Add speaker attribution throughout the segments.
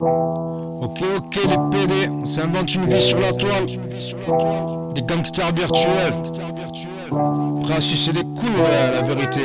Speaker 1: Ok, les PD, on s'invente une vie sur la toile. Des gangsters virtuels. Prêts à sucer des couilles, ouais, la vérité.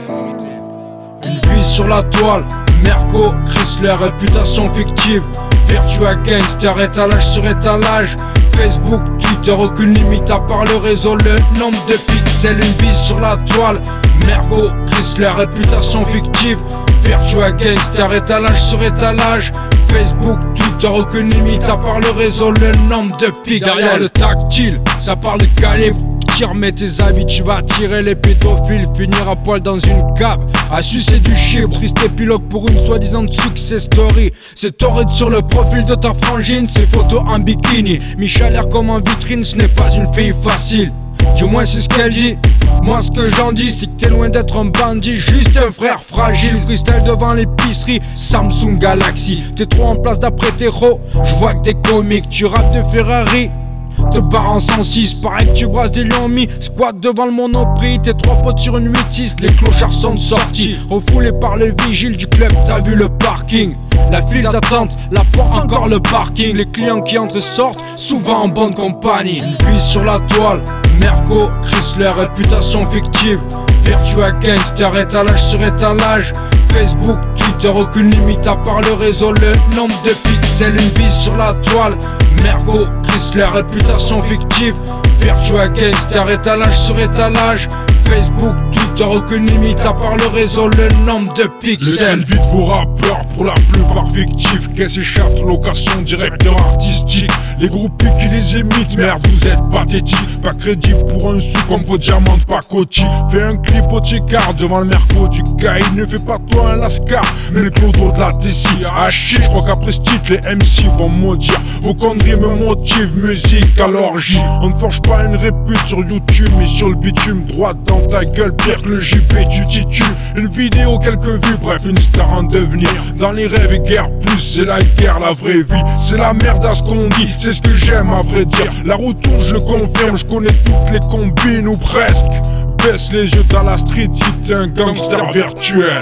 Speaker 1: Une vie sur la toile. Merco, Chrysler, réputation fictive. Virtua Gangster, étalage sur étalage. Facebook, Twitter, aucune limite à part le réseau, le nombre de pixels. Une vie sur la toile. Merco, Chrysler, réputation fictive. Virtua Gangster, étalage sur étalage. Facebook, Twitter, aucune limite à part le réseau, le nombre de pixels. Derrière le tactile, ça parle de calibre. Tire, mets tes habits, tu vas tirer les pédophiles. Finir à poil dans une cave, à sucer du chibre. Triste épilogue pour une soi-disant success story. C'est torride sur le profil de ta frangine. Ces photos en bikini, Michel l'air comme en vitrine. Ce n'est pas une fille facile, du moins c'est ce qu'elle dit. Moi ce que j'en dis c'est que t'es loin d'être un bandit, juste un frère fragile. Freestyle devant l'épicerie, Samsung Galaxy. T'es trop en place d'après tes ro, je vois que des comiques. Tu rappes de Ferrari, te barres en 106, pareil que tu brasses des lions mis. Squat devant le Monoprix, tes trois potes sur une 8-6. Les clochards sont sortis, refoulés par le vigile du club. T'as vu le parking, la file d'attente, la porte, encore le parking. Les clients qui entrent et sortent, souvent en bonne compagnie. Une vie sur la toile, Merco, Chrysler, réputation fictive. Virtua Gangster, étalage sur étalage. Facebook, Twitter, aucune limite à part le réseau, le nombre de pixels. Une vie sur la toile, Merco, Chrysler, réputation fictive. Virtua Gangster, étalage sur étalage. Facebook, Twitter, aucune limite à part le réseau, le nombre de pixels.
Speaker 2: Le vite vos rappeurs, pour la plupart fictifs. Caisse et charte, location, directeur artistique. Les groupies qui les imitent, merde vous êtes pathétique. Pas crédit pour un sou comme vos diamants de pacotille. Fais un clip au Tchekar devant le Merco du Caï. Ne fais pas toi un Lascar, mais le clodo de la Tessie. Ah chier, je crois qu'après ce titre les MC vont maudire. Vos conneries me motivent, musique à l'orgie. On ne forge pas une répute sur YouTube, mais sur le bitume. Droite dans ta gueule, pire que le JP, tu t'y tues. Une vidéo, quelques vues, bref une star en devenir. Dans les rêves et guerre plus, c'est la guerre, la vraie vie. C'est la merde à ce qu'on dit, c'est ce que j'aime à vrai dire. La route tourne, je le confirme, je connais toutes les combines ou presque. Baisse les yeux dans la street, si t'es un gangster virtuel.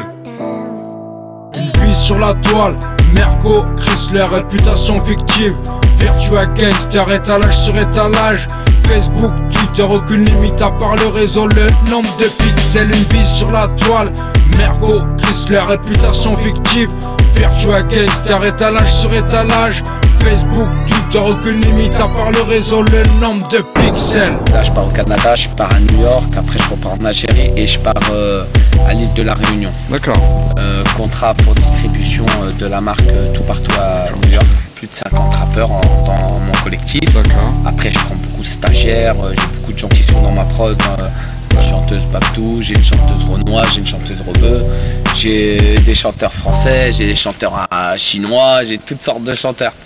Speaker 1: Une vie sur la toile, Merco, Chrysler, réputation fictive. Virtua Gangster, étalage sur étalage. Facebook, Twitter, aucune limite à part le réseau, le nombre de pixels. Une vie sur la toile, Merco, Chrysler, réputation fictive. Virtua Gangster, étalage sur étalage. Facebook, Twitter, aucune limite à part le réseau, le nombre de pixels.
Speaker 3: Là je pars au Canada, je pars à New York, après je repars en Algérie et je pars à l'île de la Réunion.
Speaker 4: D'accord.
Speaker 3: Contrat pour distribution de la marque tout partout à New York. Plus de 50 rappeurs dans mon collectif.
Speaker 4: D'accord.
Speaker 3: Après je prends beaucoup de stagiaires, j'ai beaucoup de gens qui sont dans ma prod. Une chanteuse Babdou, j'ai une chanteuse Renoir, j'ai une chanteuse Rebeu, j'ai des chanteurs français, j'ai des chanteurs chinois, j'ai toutes sortes de chanteurs.